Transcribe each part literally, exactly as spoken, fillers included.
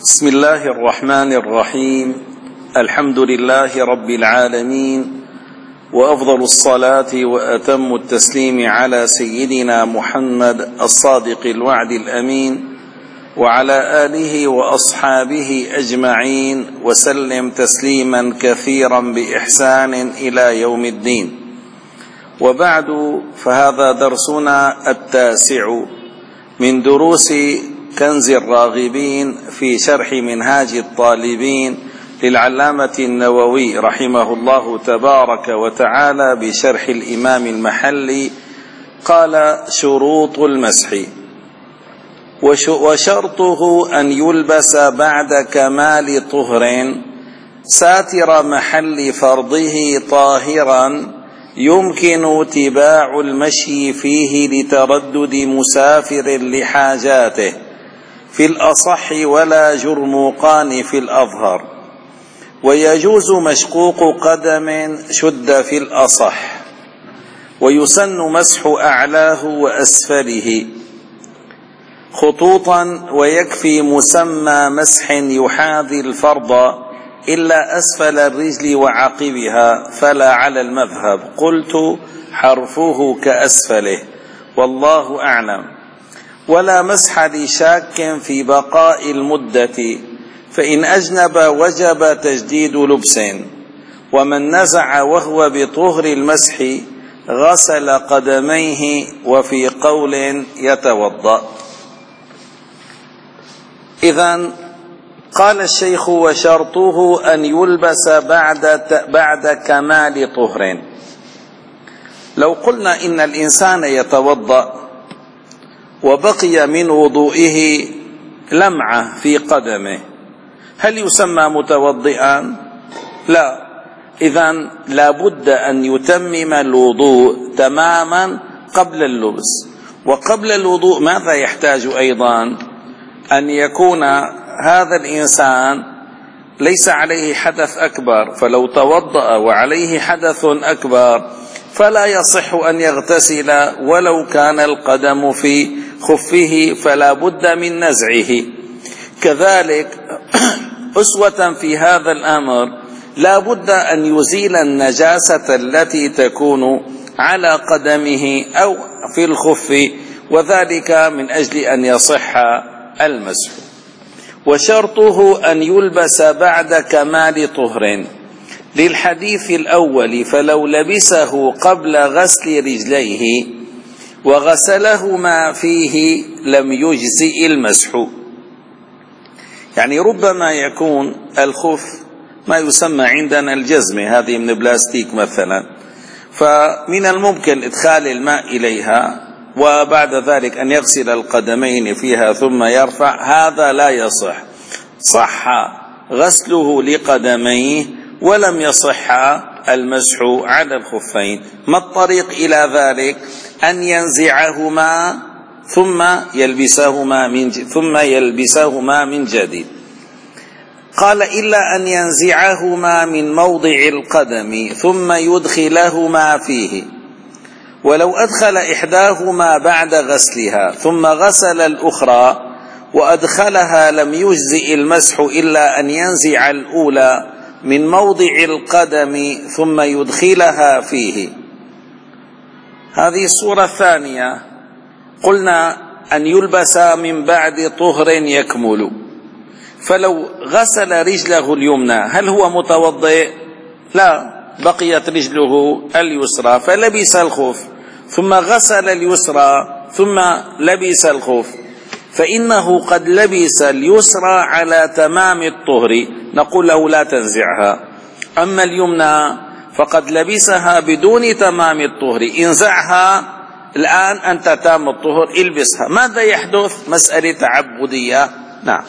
بسم الله الرحمن الرحيم. الحمد لله رب العالمين، وأفضل الصلاة وأتم التسليم على سيدنا محمد الصادق الوعد الأمين، وعلى آله وأصحابه أجمعين، وسلم تسليما كثيرا بإحسان إلى يوم الدين. وبعد، فهذا درسنا التاسع من دروس كنز الراغبين في شرح منهاج الطالبين للعلامة النووي رحمه الله تبارك وتعالى بشرح الإمام المحلي. قال: شروط المسح: وشرطه أن يلبس بعد كمال طهر ساتر محل فرضه طاهرا يمكن اتباع المشي فيه لتردد مسافر لحاجاته في الأصح، ولا جرموقان في الأظهر، ويجوز مشقوق قدم شد في الأصح، ويسن مسح أعلاه وأسفله خطوطا، ويكفي مسمى مسح يحاذي الفرض إلا أسفل الرجل وعقبها، فلا على المذهب. قلت: حرفه كأسفله، والله أعلم. ولا مسح لشاك في بقاء المدة، فإن أجنب وجب تجديد لبس. ومن نزع وهو بطهر المسح غسل قدميه، وفي قول يتوضأ. إذن قال الشيخ: وشرطه أن يلبس بعد بعد كمال طهر. لو قلنا إن الإنسان يتوضأ وبقي من وضوئه لمعة في قدمه، هل يسمى متوضئا؟ لا. إذن لا بد أن يتمم الوضوء تماما قبل اللبس. وقبل الوضوء ماذا يحتاج أيضا؟ أن يكون هذا الإنسان ليس عليه حدث أكبر، فلو توضأ وعليه حدث أكبر فلا يصح أن يغتسل ولو كان القدم في خفه، فلا بد من نزعه. كذلك أسوة في هذا الأمر لا بد أن يزيل النجاسة التي تكون على قدمه أو في الخف، وذلك من أجل أن يصح المسح. وشرطه أن يلبس بعد كمال طهر للحديث الأول، فلو لبسه قبل غسل رجليه وغسلهما فيه لم يجزئ المسح. يعني ربما يكون الخف ما يسمى عندنا الجزمة، هذه من بلاستيك مثلا، فمن الممكن إدخال الماء إليها وبعد ذلك أن يغسل القدمين فيها ثم يرفع، هذا لا يصح. صح غسله لقدميه ولم يصح المسح على الخفين. ما الطريق إلى ذلك؟ أن ينزعهما ثم يلبسهما من ثم يلبسهما من جديد. قال: إلا أن ينزعهما من موضع القدم ثم يدخلهما فيه. ولو أدخل إحداهما بعد غسلها ثم غسل الأخرى وأدخلها لم يجزئ المسح إلا أن ينزع الأولى من موضع القدم ثم يدخلها فيه. هذه الصورة الثانية. قلنا أن يلبس من بعد طهر يكمل، فلو غسل رجله اليمنى هل هو متوضئ؟ لا، بقيت رجله اليسرى فلبس الخف، ثم غسل اليسرى ثم لبس الخف، فإنه قد لبس اليسرى على تمام الطهر، نقول له لا تنزعها. أما اليمنى فقد لبسها بدون تمام الطهر، انزعها الآن أنت تام الطهر، البسها. ماذا يحدث؟ مسألة تعبدية. نعم.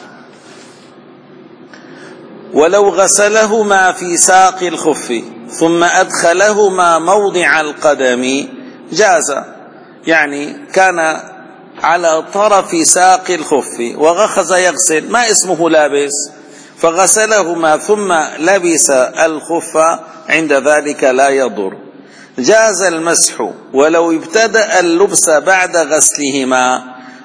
ولو غسلهما في ساق الخف ثم أدخلهما موضع القدم جاز. يعني كان على طرف ساق الخف وأخذ يغسل، ما اسمه لابس، فغسلهما ثم لبس الخف، عند ذلك لا يضر، جاز المسح. ولو ابتدأ اللبس بعد غسلهما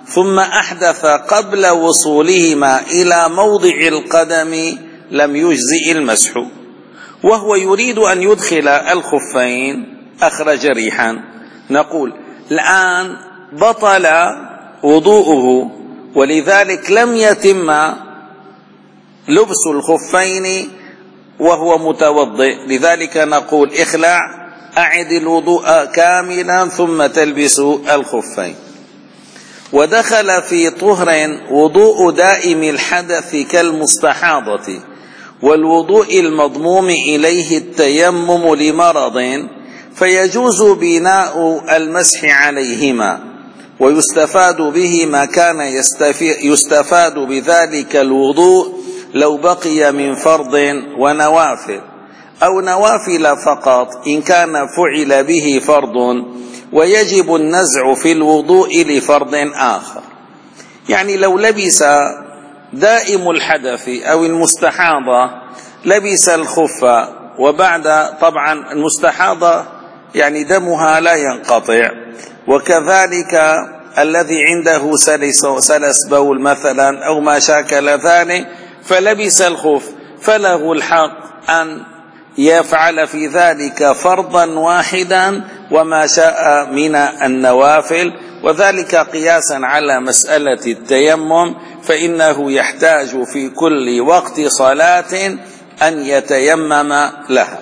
ثم أحدث قبل وصولهما إلى موضع القدم لم يجزئ المسح، وهو يريد أن يدخل الخفين أخرج ريحا، نقول الآن بطل وضوءه ولذلك لم يتم لبس الخفين وهو متوضئ، لذلك نقول اخلع أعد الوضوء كاملا ثم تلبس الخفين. ودخل في طهر وضوء دائم الحدث كالمستحاضة، والوضوء المضموم إليه التيمم لمرض، فيجوز بناء المسح عليهما، ويستفاد به ما كان يستفاد بذلك الوضوء لو بقي من فرض ونوافل، أو نوافل فقط إن كان فعل به فرض، ويجب النزع في الوضوء لفرض آخر. يعني لو لبس دائم الحدث أو المستحاضة لبس الخف، وبعد طبعا المستحاضة يعني دمها لا ينقطع، وكذلك الذي عنده سلس, سلس بول مثلا أو ما شاكل ذلك فلبس الخف، فله الحق أن يفعل في ذلك فرضا واحدا وما شاء من النوافل، وذلك قياسا على مسألة التيمم، فإنه يحتاج في كل وقت صلاة أن يتيمم لها.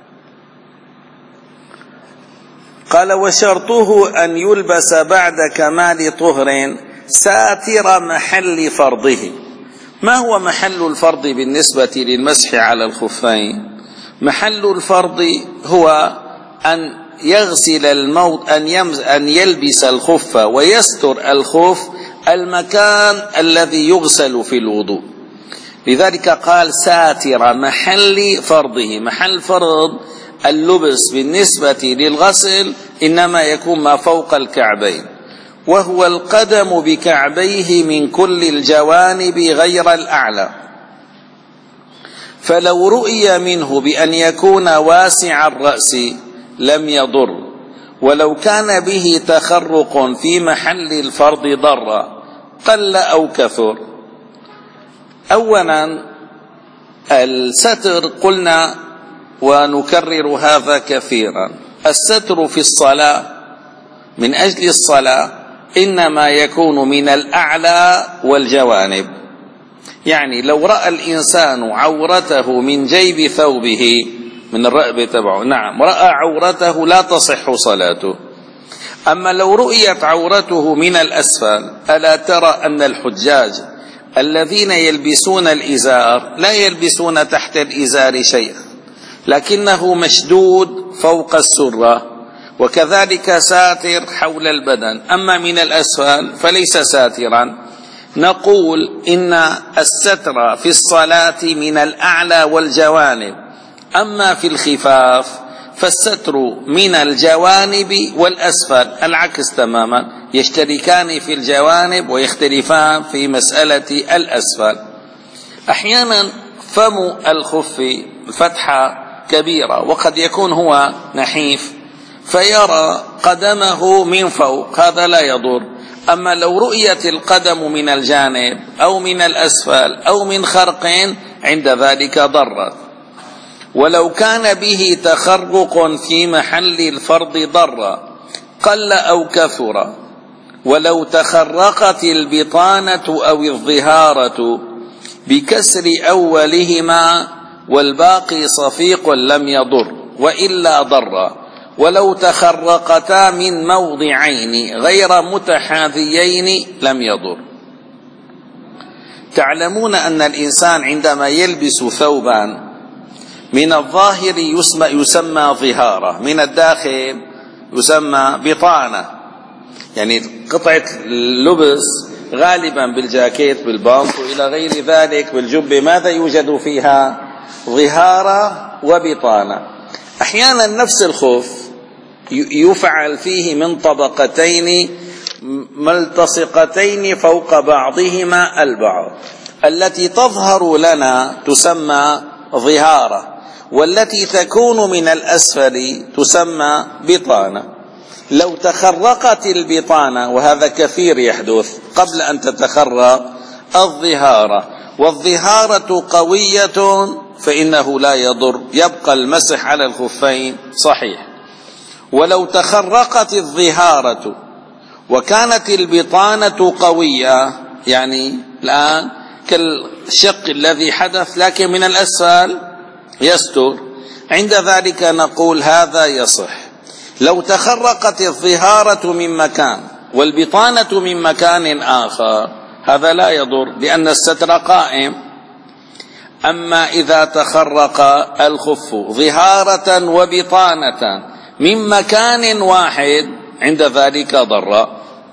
قال وشرطه أن يلبس بعد كمال طهر ساتر محل فرضه. ما هو محل الفرض بالنسبة للمسح على الخفين؟ محل الفرض هو أن يغسل الموت أن, أن يلبس الخف ويستر الخف المكان الذي يغسل في الوضوء، لذلك قال ساتر محل فرضه. محل فرض اللبس بالنسبة للغسل إنما يكون ما فوق الكعبين، وهو القدم بكعبيه من كل الجوانب غير الأعلى، فلو رؤي منه بأن يكون واسع الرأس لم يضر، ولو كان به تخرق في محل الفرض ضر قل أو كثر. أولا الستر قلنا ونكرر هذا كثيرا، الستر في الصلاة من أجل الصلاة إنما يكون من الأعلى والجوانب، يعني لو رأى الإنسان عورته من جيب ثوبه من الرأب تبعه، نعم رأى عورته لا تصح صلاته. أما لو رؤيت عورته من الأسفل، ألا ترى أن الحجاج الذين يلبسون الإزار لا يلبسون تحت الإزار شيئا، لكنه مشدود فوق السرة، وكذلك ساتر حول البدن، أما من الأسفل فليس ساترا. نقول إن الستر في الصلاة من الأعلى والجوانب، أما في الخفاف فالستر من الجوانب والأسفل العكس تماما، يشتركان في الجوانب ويختلفان في مسألة الأسفل. أحيانا فم الخف فتحة كبيرة وقد يكون هو نحيف فيرى قدمه من فوق، هذا لا يضر. أما لو رؤيت القدم من الجانب أو من الأسفل أو من خرق عند ذلك ضرت. ولو كان به تخرق في محل الفرض ضر قل أو كثر. ولو تخرقت البطانة أو الظهارة بكسر أولهما والباقي صفيق لم يضر وإلا ضر. ولو تخرقتا من موضعين غير متحاذيين لم يضر. تعلمون أن الإنسان عندما يلبس ثوبا من الظاهر يسمى, يسمى ظهارة، من الداخل يسمى بطانة، يعني قطعة اللبس غالبا بالجاكيت بالبنط وإلى غير ذلك بالجبة ماذا يوجد فيها؟ ظهارة وبطانة. أحيانا نفس الخف يفعل فيه من طبقتين ملتصقتين فوق بعضهما البعض، التي تظهر لنا تسمى ظهارة، والتي تكون من الأسفل تسمى بطانة. لو تخرقت البطانة، وهذا كثير يحدث قبل أن تتخرق الظهارة، والظهارة قوية فإنه لا يضر، يبقى المسح على الخفين صحيح. ولو تخرقت الظهارة وكانت البطانة قوية، يعني الآن كالشق الذي حدث لكن من الأسفل يستر، عند ذلك نقول هذا يصح. لو تخرقت الظهارة من مكان والبطانة من مكان آخر هذا لا يضر لأن الستر قائم. أما إذا تخرق الخف ظهارة وبطانة من مكان واحد عند ذلك ضر.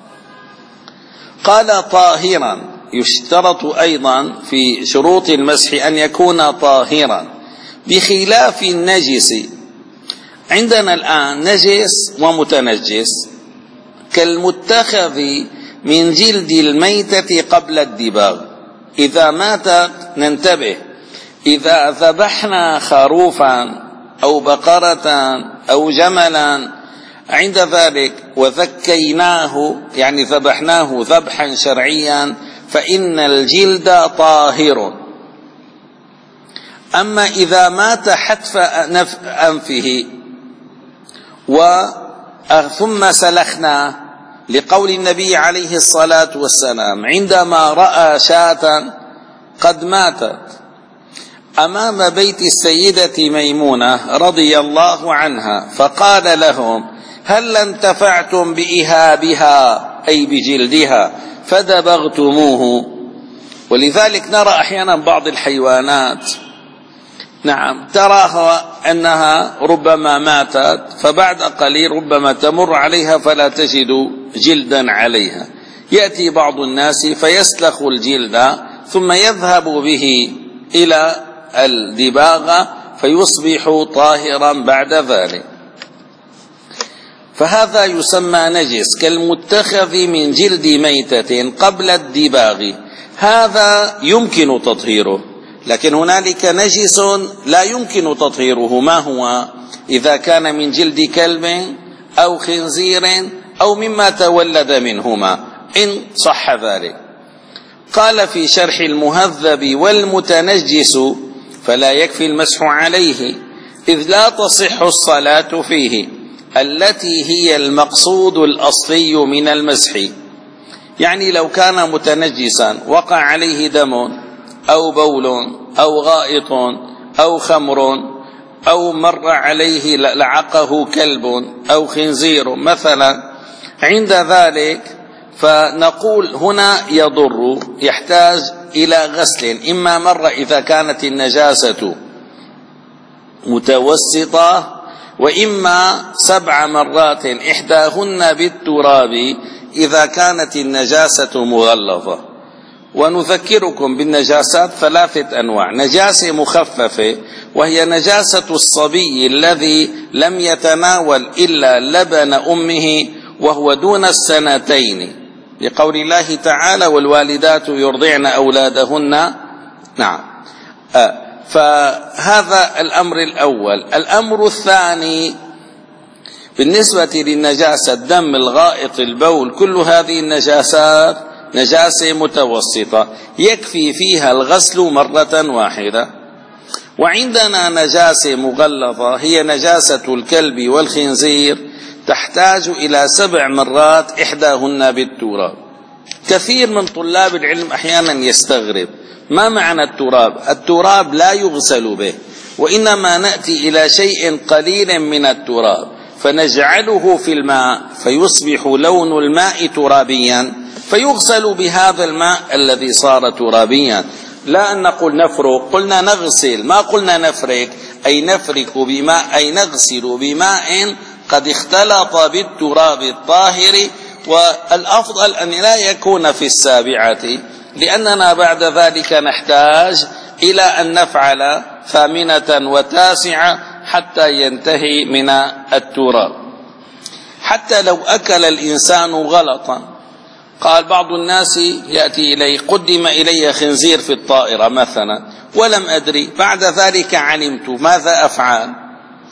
قال طاهرا، يشترط أيضا في شروط المسح أن يكون طاهرا بخلاف النجس. عندنا الآن نجس ومتنجس، كالمتخذ من جلد الميتة قبل الدباغ. إذا ماتت ننتبه، إذا ذبحنا خروفا أو بقرة أو جملا عند ذلك وذكيناه، يعني ذبحناه ذبحا شرعيا، فإن الجلد طاهر. أما إذا مات حتف أنفه ثم سلخناه، لقول النبي عليه الصلاة والسلام عندما رأى شاة قد ماتت أمام بيت السيدة ميمونة رضي الله عنها، فقال لهم: هل انتفعتم بإهابها أي بجلدها فدبغتموه؟ ولذلك نرى أحيانا بعض الحيوانات نعم تراها أنها ربما ماتت، فبعد قليل ربما تمر عليها فلا تجد جلدا عليها، يأتي بعض الناس فيسلخ الجلد ثم يذهب به إلى الدباغة فيصبح طاهرا بعد ذلك. فهذا يسمى نجس كالمتخذ من جلد ميتة قبل الدباغ، هذا يمكن تطهيره. لكن هنالك نجس لا يمكن تطهيره، ما هو؟ إذا كان من جلد كلب أو خنزير أو مما تولد منهما إن صح ذلك. قال في شرح المهذب: والمتنجس فلا يكفي المسح عليه، إذ لا تصح الصلاة فيه، التي هي المقصود الأصلي من المسح. يعني لو كان متنجسا وقع عليه دم أو بول أو غائط أو خمر أو مر عليه لعقه كلب أو خنزير مثلا، عند ذلك فنقول هنا يضر، يحتاج إلى غسل، إما مرة إذا كانت النجاسة متوسطة، وإما سبع مرات إحداهن بالتراب إذا كانت النجاسة مغلظة. ونذكركم بالنجاسات ثلاثة أنواع: نجاسة مخففة وهي نجاسة الصبي الذي لم يتناول إلا لبن أمه وهو دون السنتين، لقول الله تعالى: والوالدات يرضعن أولادهن. نعم آه. فهذا الأمر الأول. الأمر الثاني بالنسبة للنجاسة الدم، الغائط، البول، كل هذه النجاسات نجاسة متوسطة يكفي فيها الغسل مرة واحدة. وعندنا نجاسة مغلظة هي نجاسة الكلب والخنزير، تحتاج إلى سبع مرات إحداهن بالتراب. كثير من طلاب العلم أحيانا يستغرب: ما معنى التراب؟ التراب لا يغسل به، وإنما نأتي إلى شيء قليل من التراب فنجعله في الماء فيصبح لون الماء ترابيا، فيغسل بهذا الماء الذي صار ترابيا. لا أن نقول نفرق، قلنا نغسل، ما قلنا نفرك، أي نفرك بماء، أي نغسل بماء قد اختلط بالتراب الطاهر. والأفضل أن لا يكون في السابعة، لأننا بعد ذلك نحتاج إلى أن نفعل ثامنة وتاسعة حتى ينتهي من التراب. حتى لو أكل الإنسان غلطا، قال بعض الناس يأتي إلي: قدم إلي خنزير في الطائرة مثلا ولم أدري، بعد ذلك علمت، ماذا أفعل؟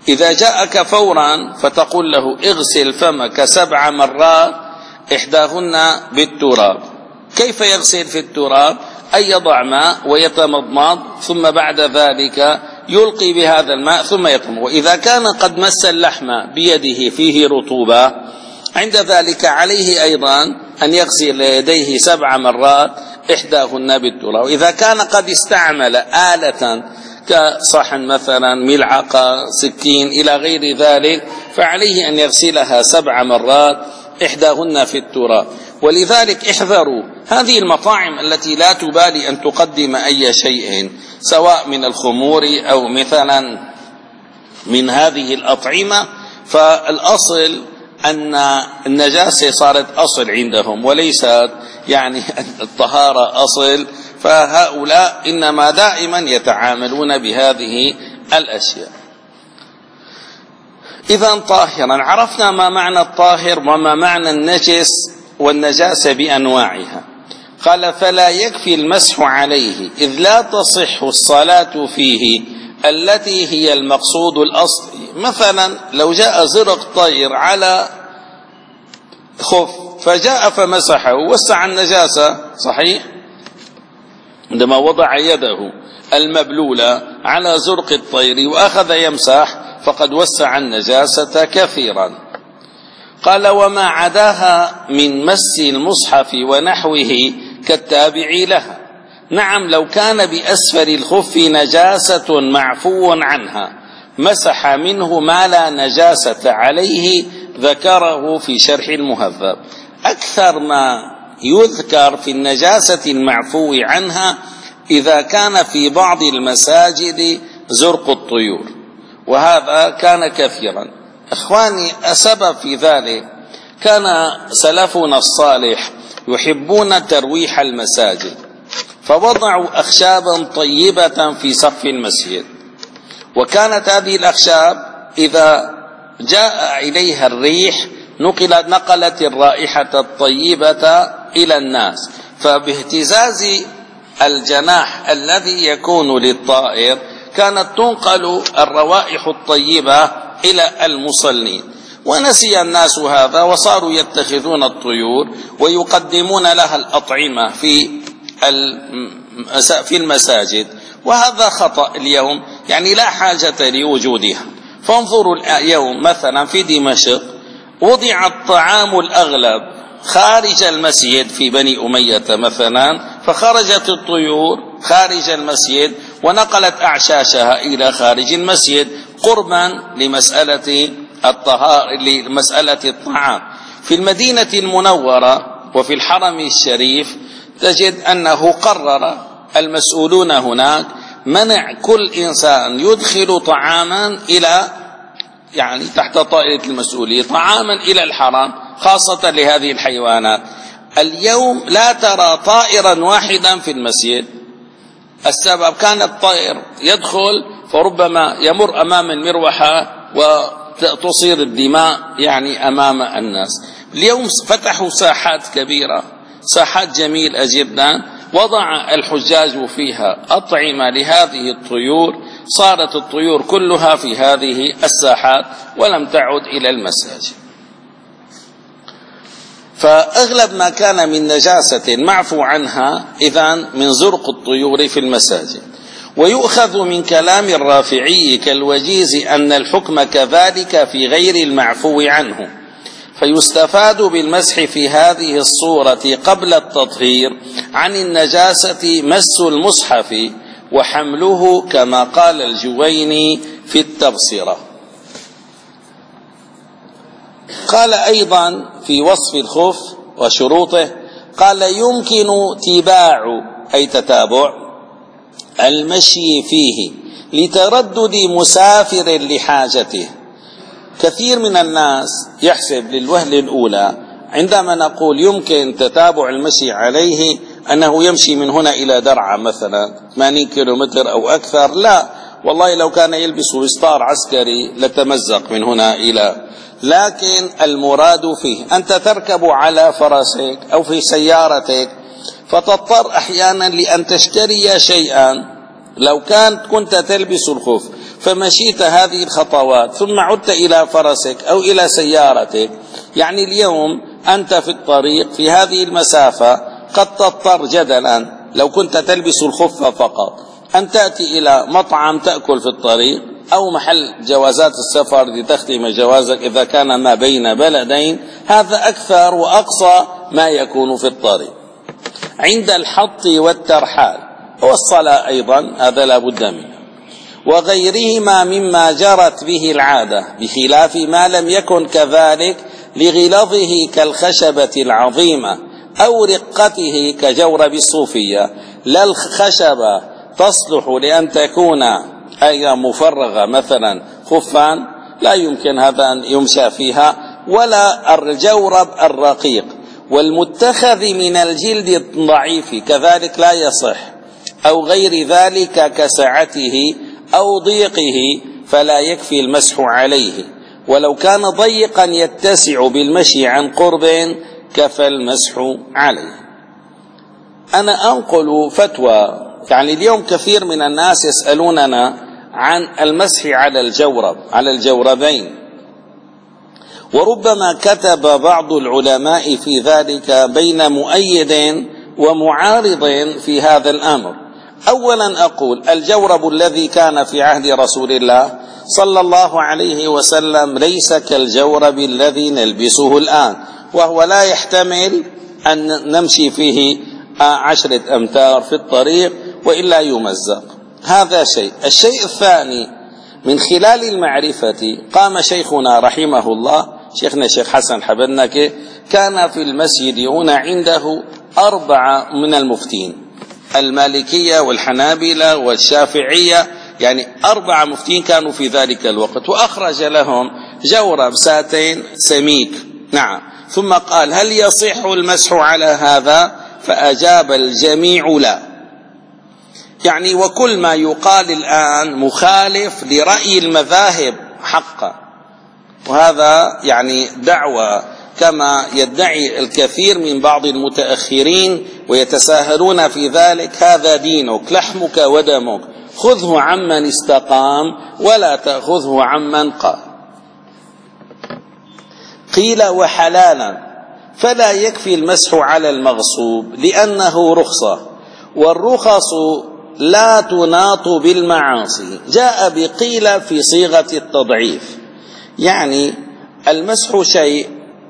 إذا جاءك فورا فتقول له اغسل فمك سبع مرات إحداهن بالتراب. كيف يغسل في التراب؟ أن يضع ماء ويتمضمض، ثم بعد ذلك يلقي بهذا الماء ثم يتمضمض. وإذا كان قد مس اللحم بيده فيه رطوبة، عند ذلك عليه أيضا أن يغسل يديه سبع مرات إحداهن بالتراب. وإذا كان قد استعمل آلة كصحن مثلا، ملعقة، سكين إلى غير ذلك، فعليه أن يغسلها سبع مرات إحداهن في التراب. ولذلك احذروا هذه المطاعم التي لا تبالي أن تقدم أي شيء، سواء من الخمور أو مثلا من هذه الأطعمة، فالأصل أن النجاسة صارت أصل عندهم وليست يعني الطهارة أصل، فهؤلاء إنما دائما يتعاملون بهذه الأشياء. إذا طاهرا، عرفنا ما معنى الطاهر وما معنى النجس والنجاسة بأنواعها. قال فلا يكفي المسح عليه إذ لا تصح الصلاة فيه التي هي المقصود الأصلي. مثلا لو جاء زرق طير على خف فجاء فمسحه وسع النجاسة، صحيح؟ عندما وضع يده المبلولة على زرق الطير وأخذ يمسح فقد وسع النجاسة كثيرا. قال وما عداها من مس المصحف ونحوه كالتابع لها. نعم، لو كان بأسفل الخف نجاسة معفو عنها مسح منه ما لا نجاسة عليه، ذكره في شرح المهذب. أكثر ما يذكر في النجاسة المعفو عنها إذا كان في بعض المساجد زرق الطيور، وهذا كان كثيرا. أخواني، السبب في ذلك كان سلفنا الصالح يحبون ترويح المساجد، فوضعوا أخشابا طيبة في سقف المسجد، وكانت هذه الأخشاب إذا جاء إليها الريح نقلت نقلت الرائحة الطيبة إلى الناس، فباهتزاز الجناح الذي يكون للطائر كانت تنقل الروائح الطيبة إلى المصلين. ونسي الناس هذا وصاروا يتخذون الطيور ويقدمون لها الأطعمة في في المساجد، وهذا خطأ اليوم، يعني لا حاجة لوجودها. فانظروا اليوم مثلا في دمشق وضع الطعام الأغلب خارج المسجد في بني أمية مثلا، فخرجت الطيور خارج المسجد ونقلت أعشاشها إلى خارج المسجد قربا لمسألة الطهارة لمسألة الطعام. في المدينة المنورة وفي الحرم الشريف تجد أنه قرر المسؤولون هناك منع كل إنسان يدخل طعاما إلى يعني تحت طائلة المسؤولية طعاما إلى الحرم خاصة لهذه الحيوانات. اليوم لا ترى طائرا واحدا في المسجد. السبب كان الطائر يدخل فربما يمر أمام المروحة وتصير الدماء يعني أمام الناس. اليوم فتحوا ساحات كبيرة، ساحات جميلة جدا، وضع الحجاج فيها أطعمة لهذه الطيور، صارت الطيور كلها في هذه الساحات ولم تعد إلى المساجد. فأغلب ما كان من نجاسة معفو عنها إذن من زرق الطيور في المساجد. ويؤخذ من كلام الرافعي كالوجيز أن الحكم كذلك في غير المعفو عنه، فيستفاد بالمسح في هذه الصورة قبل التطهير عن النجاسة مس المصحف وحمله كما قال الجويني في التبصرة. قال أيضا في وصف الخف وشروطه، قال يمكن تباع أي تتابع المشي فيه لتردد مسافر لحاجته. كثير من الناس يحسب للوهلة الأولى عندما نقول يمكن تتابع المشي عليه أنه يمشي من هنا إلى درعا مثلا ثمانين كيلومتر أو أكثر. لا والله، لو كان يلبس إسطار عسكري لتمزق من هنا إلى، لكن المراد فيه أنت تركب على فرسك أو في سيارتك فتضطر أحيانا لأن تشتري شيئا. لو كانت كنت تلبس الخف فمشيت هذه الخطوات ثم عدت إلى فرسك أو إلى سيارتك، يعني اليوم أنت في الطريق في هذه المسافة قد تضطر جدلا لو كنت تلبس الخف فقط أن تأتي إلى مطعم تأكل في الطريق، أو محل جوازات السفر لتختم جوازك إذا كان ما بين بلدين. هذا أكثر وأقصى ما يكون في الطريق. عند الحط والترحال والصلاة أيضا هذا لا بد منه، وغيرهما مما جرت به العادة، بخلاف ما لم يكن كذلك لغلظه كالخشبة العظيمة أو رقته كجورب الصوفية. لا الخشبة تصلح لأن تكون أي مفرغة مثلا خفا لا يمكن هذا أن يمشى فيها، ولا الجورب الرقيق والمتخذ من الجلد الضعيف كذلك لا يصح، أو غير ذلك كسعته أو ضيقه فلا يكفي المسح عليه، ولو كان ضيقا يتسع بالمشي عن قرب كفى المسح عليه. أنا أنقل فتوى، يعني اليوم كثير من الناس يسألوننا عن المسح على الجورب على الجوربين، وربما كتب بعض العلماء في ذلك بين مؤيد ومعارض في هذا الأمر. أولا أقول الجورب الذي كان في عهد رسول الله صلى الله عليه وسلم ليس كالجورب الذي نلبسه الآن، وهو لا يحتمل أن نمشي فيه عشرة أمتار في الطريق وإلا يمزق. هذا شيء. الشيء الثاني، من خلال المعرفة قام شيخنا رحمه الله شيخنا الشيخ حسن حبنكة كان في المسجد هنا عنده أربعة من المفتين، المالكية والحنابلة والشافعية، يعني أربعة مفتين كانوا في ذلك الوقت، وأخرج لهم جورب ساتين سميك. نعم. ثم قال هل يصح المسح على هذا؟ فأجاب الجميع لا. يعني وكل ما يقال الآن مخالف لرأي المذاهب حقا، وهذا يعني دعوة كما يدعي الكثير من بعض المتأخرين ويتساهلون في ذلك. هذا دينك لحمك ودمك، خذه عمن استقام ولا تأخذه عمن قال. قيل وحلالا فلا يكفي المسح على المغصوب لأنه رخصة، والرخص لا تناط بالمعاصي. جاء بقيل في صيغة التضعيف، يعني المسح شيء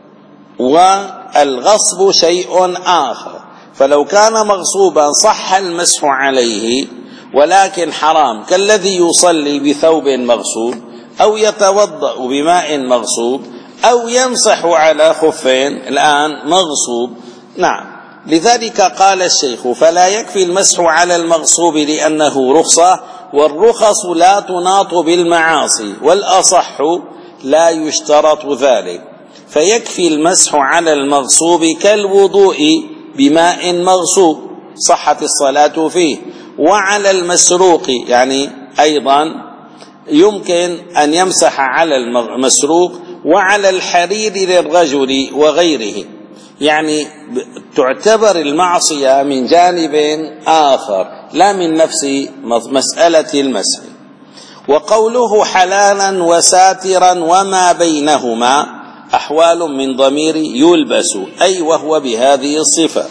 والغصب شيء آخر، فلو كان مغصوبا صح المسح عليه ولكن حرام، كالذي يصلي بثوب مغصوب أو يتوضأ بماء مغصوب أو يمسح على خفين الآن مغصوب. نعم. لذلك قال الشيخ فلا يكفي المسح على المغصوب لأنه رخصة، والرخص لا تناط بالمعاصي، والأصح لا يشترط ذلك، فيكفي المسح على المغصوب كالوضوء بماء مغصوب صحت الصلاة فيه، وعلى المسروق يعني أيضا يمكن أن يمسح على المسروق، وعلى الحرير للرجل وغيره. يعني تعتبر المعصية من جانب آخر لا من نفس مسألة المسح. وقوله حلالا وساترا وما بينهما أحوال من ضمير يلبس، أي وهو بهذه الصفة.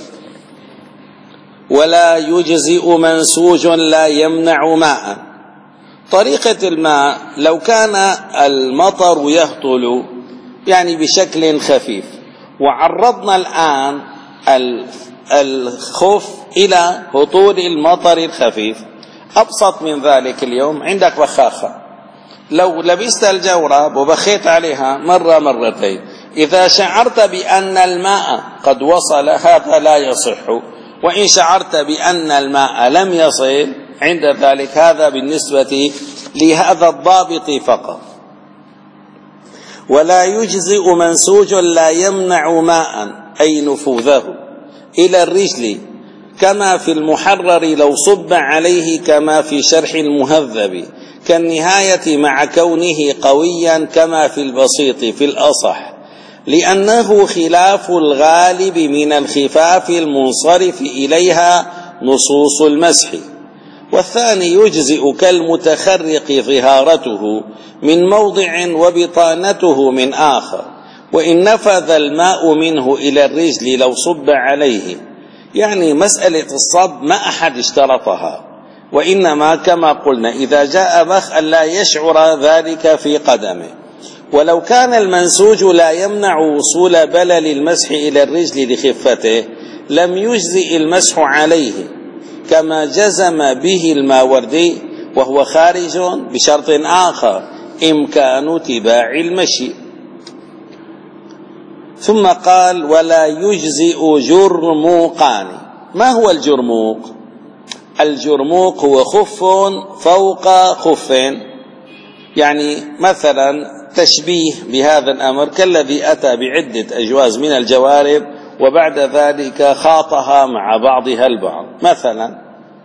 ولا يجزئ منسوج لا يمنع ماء. طريقة الماء لو كان المطر يهطل يعني بشكل خفيف، وعرضنا الآن الخف إلى هطول المطر الخفيف، أبسط من ذلك اليوم عندك بخاخة، لو لبست الجورب وبخيت عليها مرة مرتين إذا شعرت بأن الماء قد وصل هذا لا يصح، وإن شعرت بأن الماء لم يصل عند ذلك هذا بالنسبة لهذا الضابط فقط. ولا يجزئ منسوج لا يمنع ماء أي نفوذه إلى الرجل كما في المحرر لو صب عليه، كما في شرح المهذب كالنهاية مع كونه قويا كما في البسيط في الأصح، لأنه خلاف الغالب من الخفاف المنصرف إليها نصوص المسح. والثاني يجزئ كالمتخرق ظهارته من موضع وبطانته من آخر، وإن نفذ الماء منه إلى الرجل لو صب عليه. يعني مسألة الصب ما أحد اشترطها، وإنما كما قلنا إذا جاء مخ لا يشعر ذلك في قدمه. ولو كان المنسوج لا يمنع وصول بلل المسح إلى الرجل لخفته لم يجزئ المسح عليه، كما جزم به الماوردي، وهو خارج بشرط آخر إمكان تباع المشي. ثم قال: ولا يجزئ جرموقان. ما هو الجرموق؟ الجرموق هو خف فوق خف، يعني مثلا تشبيه بهذا الأمر كالذي أتى بعدة أجواز من الجوارب وبعد ذلك خاطها مع بعضها البعض. مثلا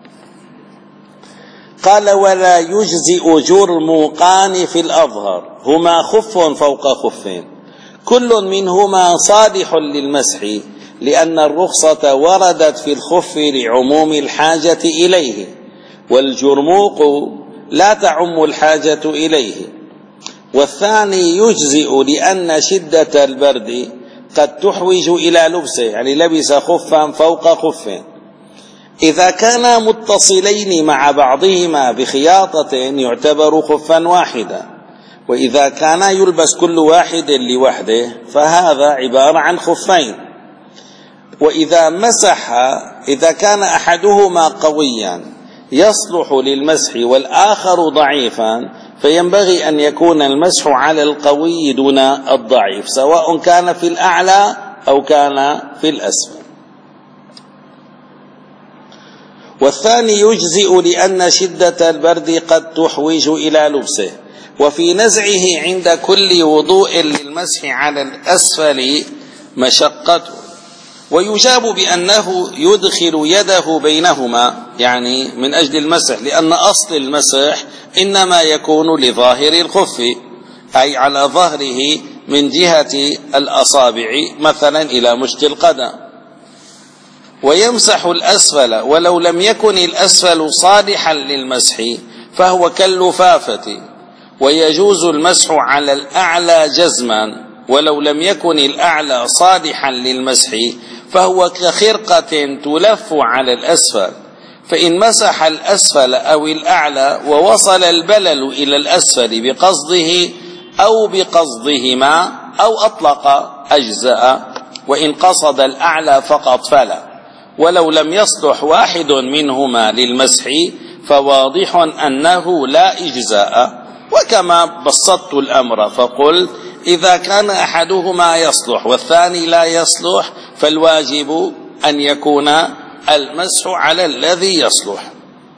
قال: ولا يجزئ جرموقان في الأظهر، هما خف فوق خف، كل منهما صالح للمسح، لأن الرخصة وردت في الخف لعموم الحاجة إليه، والجرموق لا تعم الحاجة إليه. والثاني يجزئ لأن شدة البرد قد تحوج إلى لبسه، يعني لبس خفا فوق خف. إذا كانا متصلين مع بعضهما بخياطة يعتبر خفا واحدا، وإذا كان يلبس كل واحد لوحده فهذا عبارة عن خفين. وإذا مسح إذا كان أحدهما قويا يصلح للمسح والآخر ضعيفا فينبغي أن يكون المسح على القوي دون الضعيف، سواء كان في الأعلى أو كان في الأسفل. والثاني يجزئ لأن شدة البرد قد تحوج إلى لبسه، وفي نزعه عند كل وضوء للمسح على الأسفل مشقته. ويجاب بأنه يدخل يده بينهما، يعني من أجل المسح، لأن أصل المسح إنما يكون لظاهر الخف، أي على ظهره من جهة الأصابع مثلا إلى مشط القدم. ويمسح الأسفل، ولو لم يكن الأسفل صالحا للمسح فهو كاللفافة. ويجوز المسح على الأعلى جزما، ولو لم يكن الأعلى صالحا للمسح فهو كخرقة تلف على الأسفل. فإن مسح الأسفل أو الأعلى ووصل البلل إلى الأسفل بقصده أو بقصدهما أو أطلق أجزاء، وإن قصد الأعلى فقط فلا. ولو لم يصلح واحد منهما للمسح فواضح أنه لا إجزاء. وكما بسطت الأمر فقلت: إذا كان أحدهما يصلح والثاني لا يصلح فالواجب أن يكون المسح على الذي يصلح.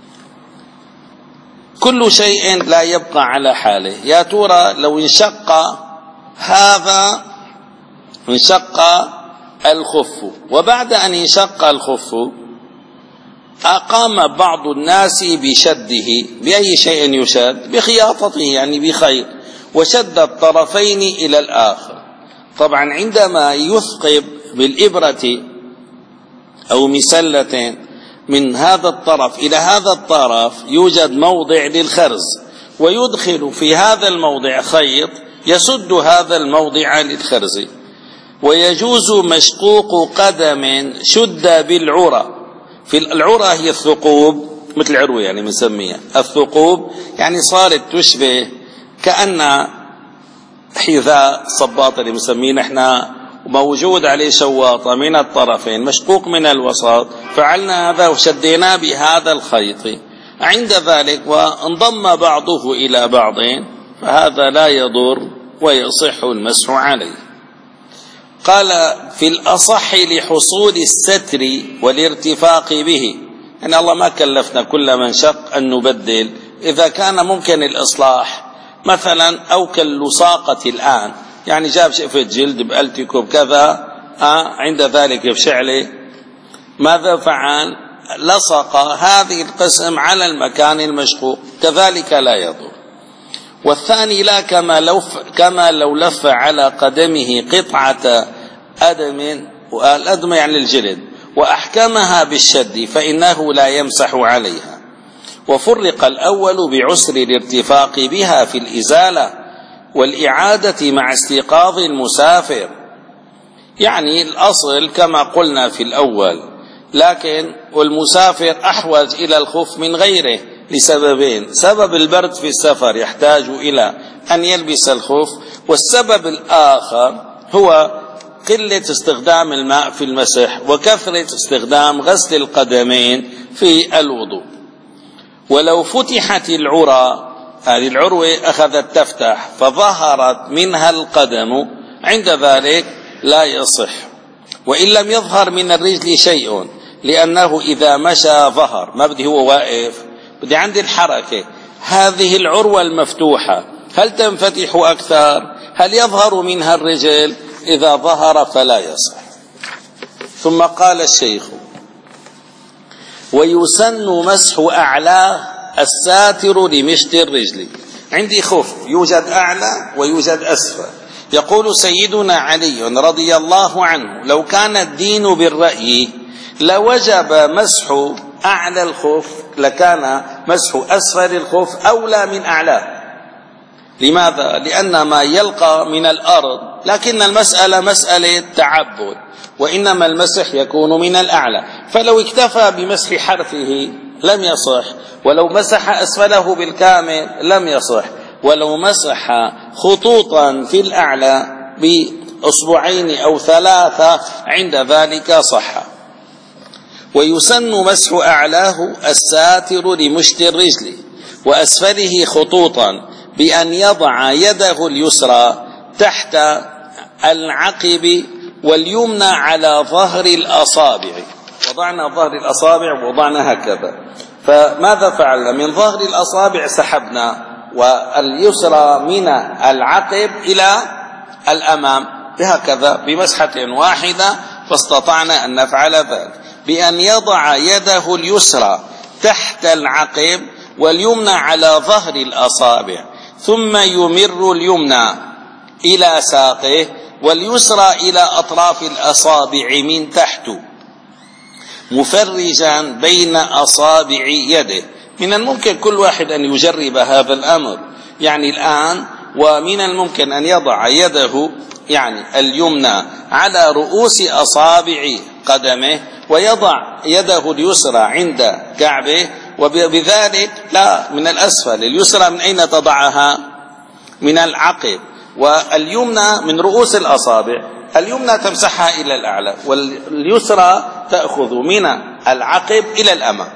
كل شيء لا يبقى على حاله. يا ترى لو انشق هذا، انشق الخف، وبعد أن انشق الخف أقام بعض الناس بشده. بأي شيء يشد؟ بخياطته، يعني بخيط، وشد الطرفين إلى الآخر. طبعا عندما يثقب بالإبرة أو مسلة من هذا الطرف إلى هذا الطرف يوجد موضع للخرز، ويدخل في هذا الموضع خيط يسد هذا الموضع للخرز. ويجوز مشقوق قدم شد بالعرى. في العرى هي الثقوب، مثل العروة يعني بنسميها الثقوب، يعني صارت تشبه كأن حذاء صباط اللي بنسميه نحن، موجود عليه شواطة من الطرفين مشقوق من الوسط. فعلنا هذا وشدينا بهذا الخيط. عند ذلك وانضم بعضه إلى بعض فهذا لا يضر ويصح المسح عليه. قال: في الأصح لحصول الستر والارتفاق به، يعني الله ما كلفنا كل من شق أن نبدل. إذا كان ممكن الإصلاح مثلا، أو كاللصاقة الآن، يعني جاب شقفة جلد بألتكو بكذا، آه عند ذلك بشعله، ماذا فعل؟ لصق هذه القسم على المكان المشقوق، كذلك لا يضر. والثاني لا، كما لو كما لو لف على قدمه قطعة أدم، والأدم يعني الجلد، وأحكمها بالشد فإنه لا يمسح عليها. وفرق الأول بعسر الارتفاق بها في الإزالة والإعادة مع استيقاظ المسافر. يعني الأصل كما قلنا في الأول، لكن والمسافر أحوج إلى الخف من غيره لسببين: سبب البرد في السفر يحتاج إلى أن يلبس الخف، والسبب الآخر هو قلة استخدام الماء في المسح وكثرة استخدام غسل القدمين في الوضوء. ولو فتحت العرى، هذه العروة أخذت تفتح فظهرت منها القدم، عند ذلك لا يصح. وإن لم يظهر من الرجل شيء، لأنه إذا مشى ظهر، ما بدي هو واقف، بدي عندي الحركة، هذه العروة المفتوحة هل تنفتح أكثر؟ هل يظهر منها الرجل؟ إذا ظهر فلا يصح. ثم قال الشيخ: ويسن مسح أعلاه الساتر لمشط الرجل. عندي خف يوجد أعلى ويوجد أسفل. يقول سيدنا علي رضي الله عنه: لو كان الدين بالرأي لوجب مسح أعلى الخف، لكان مسح أسفل الخف أولى من أعلاه. لماذا؟ لأن ما يلقى من الأرض، لكن المسألة مسألة تعبد، وإنما المسح يكون من الأعلى. فلو اكتفى بمسح حرفه لم يصح، ولو مسح أسفله بالكامل لم يصح، ولو مسح خطوطا في الأعلى بأصبعين أو ثلاثة عند ذلك صح. ويسن مسح أعلاه الساتر لمشط الرجل وأسفله خطوطا بأن يضع يده اليسرى تحت العقب واليمنى على ظهر الأصابع. وضعنا ظهر الأصابع ووضعنا هكذا، فماذا فعلنا؟ من ظهر الأصابع سحبنا، واليسرى من العقب إلى الأمام بهكذا بمسحة واحدة، فاستطعنا أن نفعل ذلك بأن يضع يده اليسرى تحت العقب واليمنى على ظهر الأصابع، ثم يمر اليمنى إلى ساقه واليسرى إلى أطراف الأصابع من تحت، مفرجا بين أصابع يده. من الممكن كل واحد أن يجرب هذا الأمر، يعني الآن، ومن الممكن أن يضع يده يعني اليمنى على رؤوس أصابع قدمه، ويضع يده اليسرى عند كعبه، وبذلك لا من الأسفل. اليسرى من أين تضعها؟ من العقب، واليمنى من رؤوس الأصابع. اليمنى تمسحها إلى الأعلى، واليسرى تأخذ من العقب إلى الأمام.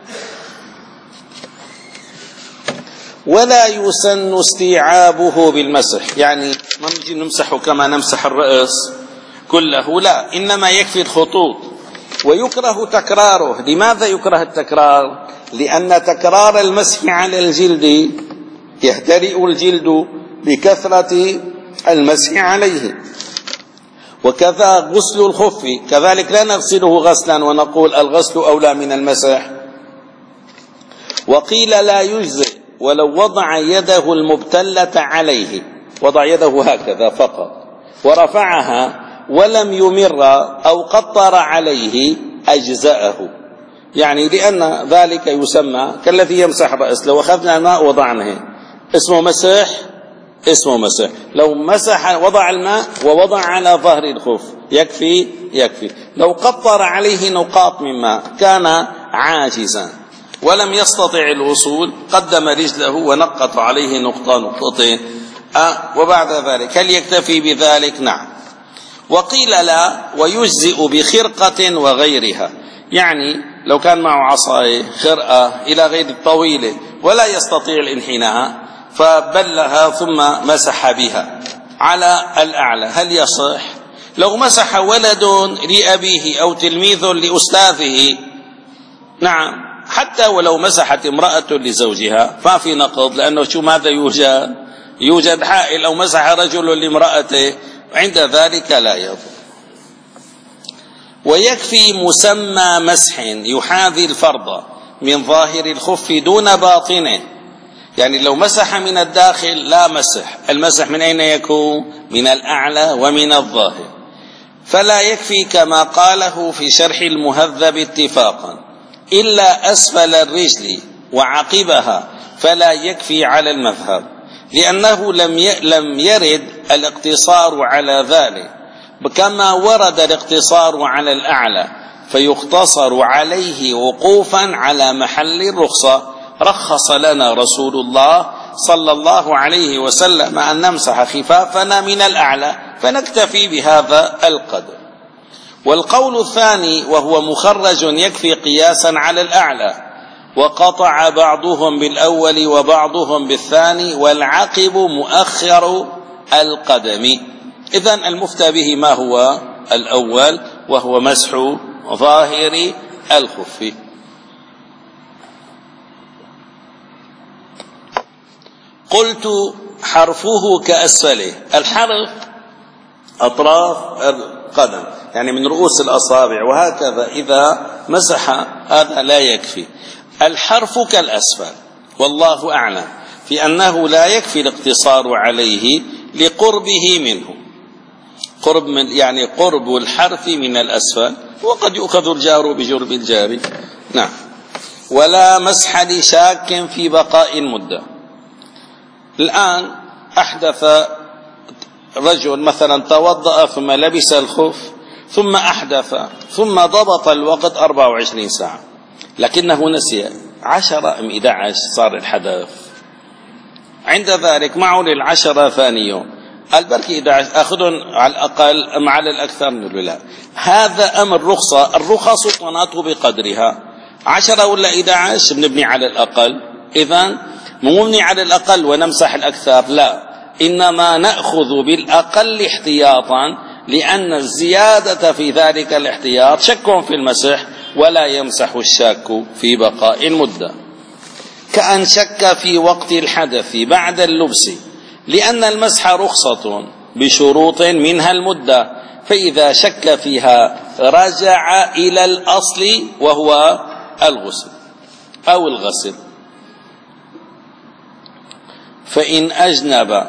ولا يسن استيعابه بالمسح، يعني ما نجي نمسحه كما نمسح الرأس كله، لا، إنما يكفي الخطوط. ويكره تكراره. لماذا يكره التكرار؟ لأن تكرار المسح على الجلد يهترئ الجلد بكثرة المسح عليه. وكذا غسل الخف، كذلك لا نغسله غسلا ونقول الغسل أولى من المسح. وقيل لا يجزئ ولو وضع يده المبتلة عليه، وضع يده هكذا فقط ورفعها ولم يمر أو قطر عليه أجزأه، يعني لأن ذلك يسمى كالذي يمسح رأس. لو أخذنا الماء وضعناه اسمه مسح، اسمه مسح. لو مسح وضع الماء ووضع على ظهر الخف يكفي يكفي. لو قطر عليه نقاط من ماء كان عاجزا ولم يستطع الوصول، قدم رجله ونقط عليه نقطة نقطتين، أه وبعد ذلك هل يكتفي بذلك؟ نعم. وقيل لا، ويجزئ بخرقة وغيرها، يعني لو كان معه عصاية خرقة إلى غير الطويلة ولا يستطيع الانحناء فبلها ثم مسح بها على الأعلى، هل يصح؟ لو مسح ولد لأبيه أو تلميذ لأستاذه، نعم، حتى ولو مسحت امرأة لزوجها ففي نقض، لأنه شو ماذا يوجد؟ يوجد حائل. أو مسح رجل لامرأته، عند ذلك لا يضر. ويكفي مسمى مسح يحاذي الفرض من ظاهر الخف دون باطنه، يعني لو مسح من الداخل لا مسح. المسح من أين يكون؟ من الأعلى ومن الظاهر. فلا يكفي كما قاله في شرح المهذب اتفاقا إلا أسفل الرجل وعقبها فلا يكفي على المذهب، لأنه لم لم يرد الاقتصار على ذلك كما ورد الاقتصار على الأعلى، فيقتصر عليه وقوفا على محل الرخصة. رخص لنا رسول الله صلى الله عليه وسلم أن نمسح خفافنا من الأعلى، فنكتفي بهذا القدر. والقول الثاني وهو مخرج يكفي قياسا على الأعلى، وقطع بعضهم بالأول وبعضهم بالثاني، والعقب مؤخر القدم. إذن المفتى به ما هو الأول، وهو مسح ظاهر الخف. قلت حرفه كأسفله. الحرف أطراف القدم، يعني من رؤوس الأصابع وهكذا، إذا مسح هذا لا يكفي. الحرف كالأسفل، والله أعلم في أنه لا يكفي الاقتصار عليه لقربه منه، قرب من يعني قرب الحرف من الأسفل، وقد يؤخذ الجار بجرب الجار. نعم. ولا مسح لشاك في بقاء المدة. الآن أحدث رجل مثلا توضأ ثم لبس الخف ثم أحدث ثم ضبط الوقت أربعة وعشرين ساعة، لكنه نسي عشرة أم إحدى عشر صار الحدث. عند ذلك معه للعشرة ثاني يوم، البركي إحدى عشر أخذهم على الأقل أم على الأكثر من لا. هذا أمر رخصة، الرخص تناط بقدرها، عشرة ولا إحدى عشر بنبني على الأقل. إذن مو نبني على الأقل ونمسح الأكثر، لا، إنما نأخذ بالأقل احتياطا، لأن الزيادة في ذلك الاحتياط شك في المسح، ولا يمسح الشاك في بقاء المدة. كأن شك في وقت الحدث بعد اللبس، لأن المسح رخصة بشروط منها المدة، فإذا شك فيها رجع إلى الأصل وهو الغسل أو الغسل. فإن أجنب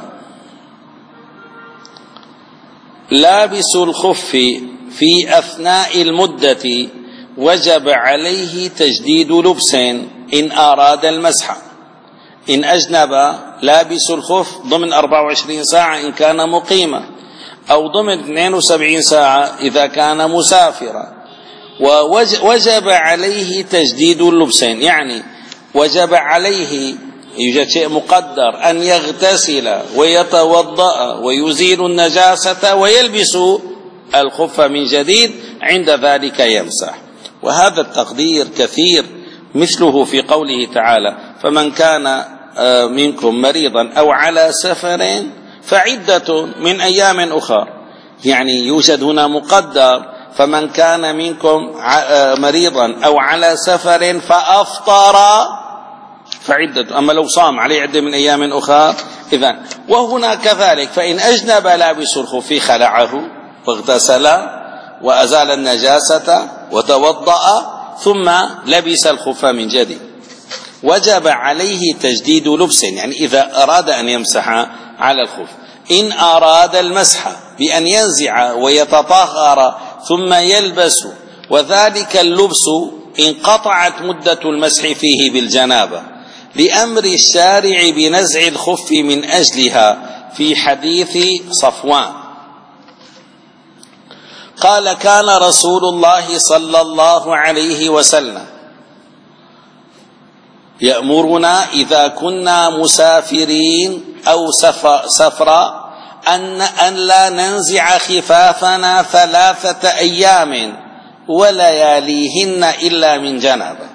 لابس الخف في أثناء المدة وجب عليه تجديد لبس إن أراد المسح. إن أجنب لابس الخف ضمن أربعة وعشرين ساعة إن كان مقيما، أو ضمن اثنين وسبعين ساعة إذا كان مسافرا، ووجب عليه تجديد اللبسين، يعني وجب عليه، يوجد شيء مقدر، أن يغتسل ويتوضأ ويزيل النجاسة ويلبس الخف من جديد، عند ذلك يمسح. وهذا التقدير كثير، مثله في قوله تعالى: فمن كان منكم مريضا أو على سفر فعدة من أيام أخر، يعني يوجد هنا مقدر: فمن كان منكم مريضا أو على سفر فأفطر فعدة، أما لو صام عليه عدة من أيام أخرى. إذن وهنا كذلك، فإن أجنب لابس الخف خلعه واغتسل وأزال النجاسة وتوضأ ثم لبس الخف من جديد، وجب عليه تجديد لبس، يعني إذا أراد أن يمسح على الخف. إن أراد المسح بأن ينزع ويتطهر ثم يلبس، وذلك اللبس انقطعت مدة المسح فيه بالجنابة، لأمر الشارع بنزع الخف من أجلها في حديث صفوان قال: كان رسول الله صلى الله عليه وسلم يأمرنا إذا كنا مسافرين أو سفرا أن, أن لا ننزع خفافنا ثلاثة أيام ولياليهن إلا من جنابه.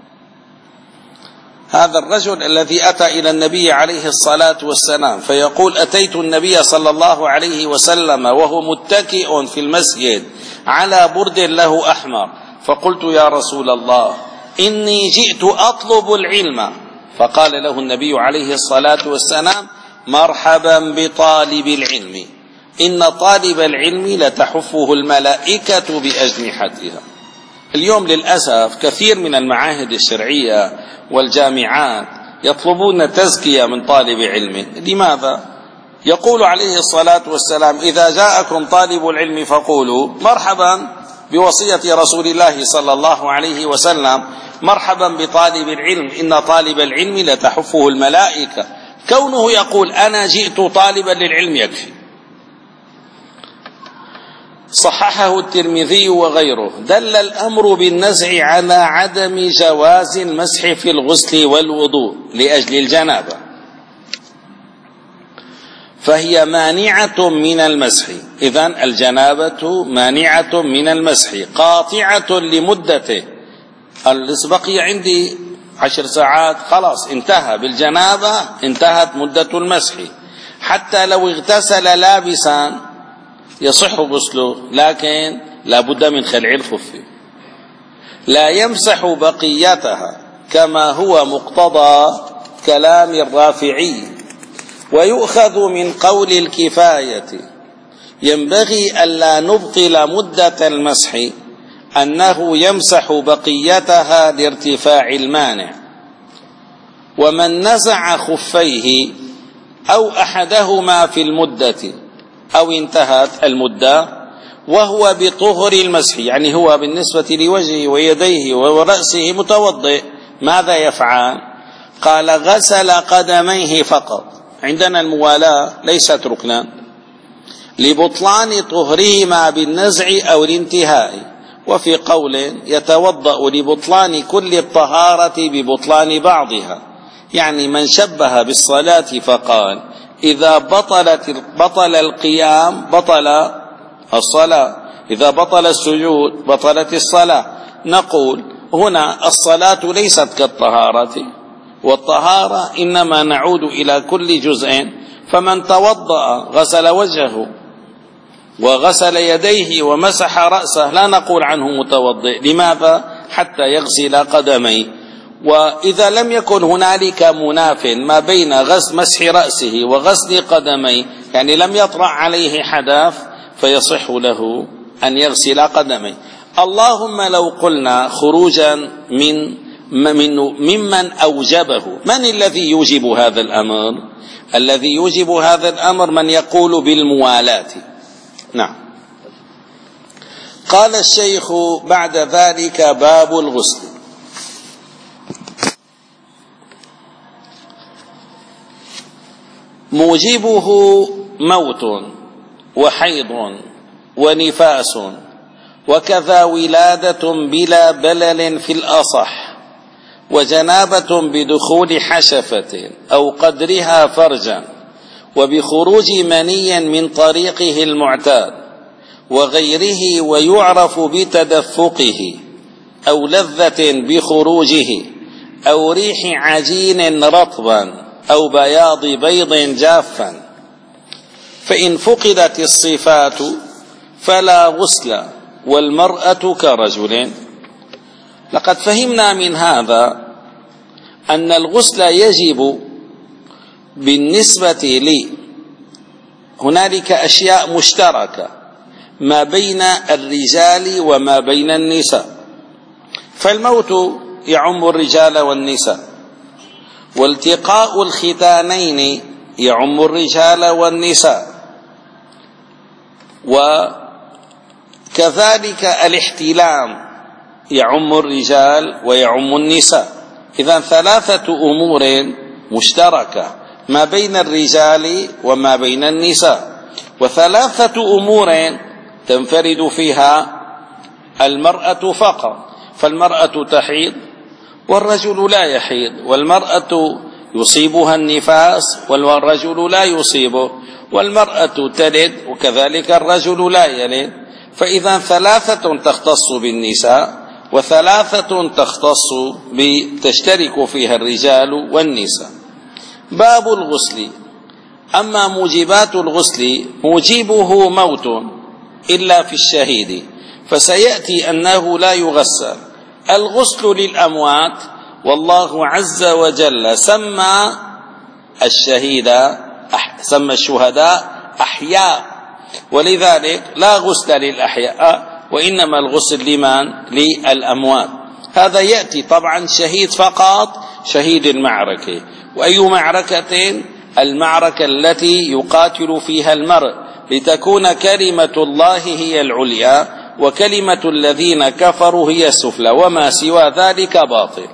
هذا الرجل الذي أتى إلى النبي عليه الصلاة والسلام فيقول: أتيت النبي صلى الله عليه وسلم وهو متكئ في المسجد على برد له أحمر، فقلت: يا رسول الله، إني جئت أطلب العلم. فقال له النبي عليه الصلاة والسلام: مرحبا بطالب العلم، إن طالب العلم لتحفه الملائكة بأجنحتها. اليوم للأسف كثير من المعاهد الشرعية والجامعات يطلبون تزكية من طالب علم. لماذا؟ يقول عليه الصلاة والسلام: إذا جاءكم طالب العلم فقولوا مرحبا بوصية رسول الله صلى الله عليه وسلم: مرحبا بطالب العلم، إن طالب العلم لتحفه الملائكة. كونه يقول أنا جئت طالبا للعلم يكفي. صححه الترمذي وغيره. دل الأمر بالنزع على عدم جواز المسح في الغسل والوضوء لأجل الجنابة، فهي مانعة من المسح. إذن الجنابة مانعة من المسح قاطعة لمدته. بقي عندي عشر ساعات، خلاص انتهى بالجنابة، انتهت مدة المسح. حتى لو اغتسل لابسا يصح غسله، لكن لا بد من خلع الخف. لا يمسح بقيتها كما هو مقتضى كلام الرافعي. ويؤخذ من قول الكفاية ينبغي ألا نبطل مدة المسح أنه يمسح بقيتها لارتفاع المانع. ومن نزع خفيه أو أحدهما في المدة أو انتهت المدة وهو بطهر المسح، يعني هو بالنسبة لوجهه ويديه ورأسه متوضئ، ماذا يفعل؟ قال غسل قدميه فقط. عندنا الموالاة ليست ركنا لبطلان طهرهما بالنزع أو الانتهاء. وفي قول يتوضأ لبطلان كل الطهارة ببطلان بعضها، يعني من شبه بالصلاة فقال إذا بطلت بطل القيام بطل الصلاة، إذا بطل السجود بطلت الصلاة. نقول هنا الصلاة ليست كالطهارة، والطهارة إنما نعود إلى كل جزء. فمن توضأ غسل وجهه وغسل يديه ومسح رأسه لا نقول عنه متوضئ. لماذا؟ حتى يغسل قدميه. وإذا لم يكن هنالك مناف ما بين غسل مسح رأسه وغسل قدميه، يعني لم يطرأ عليه حدث، فيصح له أن يغسل قدميه. اللهم لو قلنا خروجا من من ممن أوجبه، من الذي يوجب هذا الأمر؟ الذي يوجب هذا الأمر من يقول بالموالاة. نعم. قال الشيخ بعد ذلك باب الغسل. موجبه موت وحيض ونفاس، وكذا ولادة بلا بلل في الأصح، وجنابة بدخول حشفة أو قدرها فرجا، وبخروج مني من طريقه المعتاد وغيره، ويعرف بتدفقه أو لذة بخروجه أو ريح عجين رطبا أو بياض بيض جافا. فإن فقدت الصفات فلا غسل، والمرأة كرجل. لقد فهمنا من هذا أن الغسل يجب بالنسبة لي هنالك أشياء مشتركة ما بين الرجال وما بين النساء. فالموت يعم الرجال والنساء، والتقاء الختانين يعم الرجال والنساء، وكذلك الاحتلام يعم الرجال ويعم النساء. إذن ثلاثة أمور مشتركة ما بين الرجال وما بين النساء، وثلاثة أمور تنفرد فيها المرأة فقط. فالمرأة تحيض والرجل لا يحيض، والمرأة يصيبها النفاس والرجل لا يصيبه، والمرأة تلد وكذلك الرجل لا يلد. فإذا ثلاثة تختص بالنساء وثلاثة تختص بتشترك فيها الرجال والنساء. باب الغسل. أما موجبات الغسل موجبه موت إلا في الشهيد، فسيأتي أنه لا يغسل. الغسل للأموات، والله عز وجل سمى الشهيد سمى الشهداء أحياء، ولذلك لا غسل للأحياء، وإنما الغسل لمن؟ للأموات. هذا يأتي طبعا شهيد فقط، شهيد المعركة. وأي معركة؟ المعركة التي يقاتل فيها المرء لتكون كلمة الله هي العليا، وكلمة الذين كفروا هي السفلى وما سوى ذلك باطل.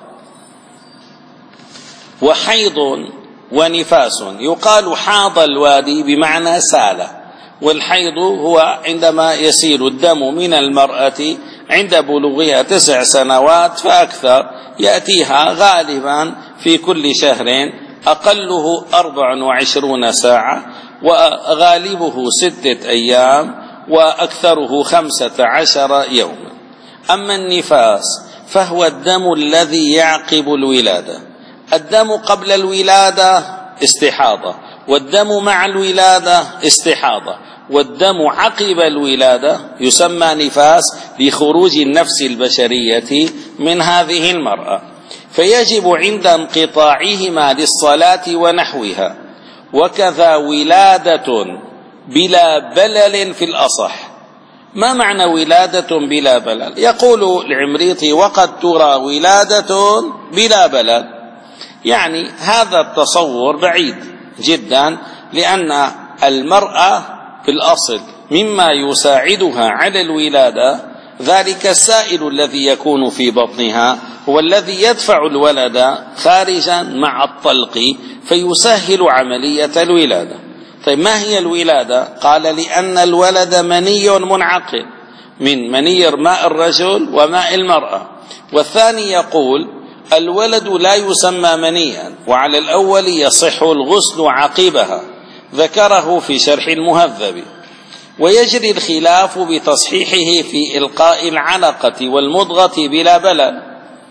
وحيض ونفاس، يقال حاض الوادي بمعنى سال، والحيض هو عندما يسيل الدم من المرأة عند بلوغها تسع سنوات فأكثر، يأتيها غالبا في كل شهر، أقله أربع وعشرون ساعة وغالبه ستة أيام وأكثره خمسة عشر يوما. أما النفاس فهو الدم الذي يعقب الولادة. الدم قبل الولادة استحاضة، والدم مع الولادة استحاضة، والدم عقب الولادة يسمى نفاس لخروج النفس البشرية من هذه المرأة، فيجب عند انقطاعهما للصلاة ونحوها. وكذا ولادة بلا بلل في الأصح. ما معنى ولادة بلا بلل؟ يقول العمريطي: وقد ترى ولادة بلا بلل، يعني هذا التصور بعيد جدا، لأن المرأة في الأصل مما يساعدها على الولادة ذلك السائل الذي يكون في بطنها هو الذي يدفع الولد خارجا مع الطلق فيسهل عملية الولادة. طيب ما هي الولادة؟ قال: لأن الولد مني منعقد من مني ماء الرجل وماء المرأة. والثاني يقول: الولد لا يسمى منيا، وعلى الأول يصح الغسل عقبها، ذكره في شرح المهذب. ويجري الخلاف بتصحيحه في إلقاء العلقة والمضغة بلا بلل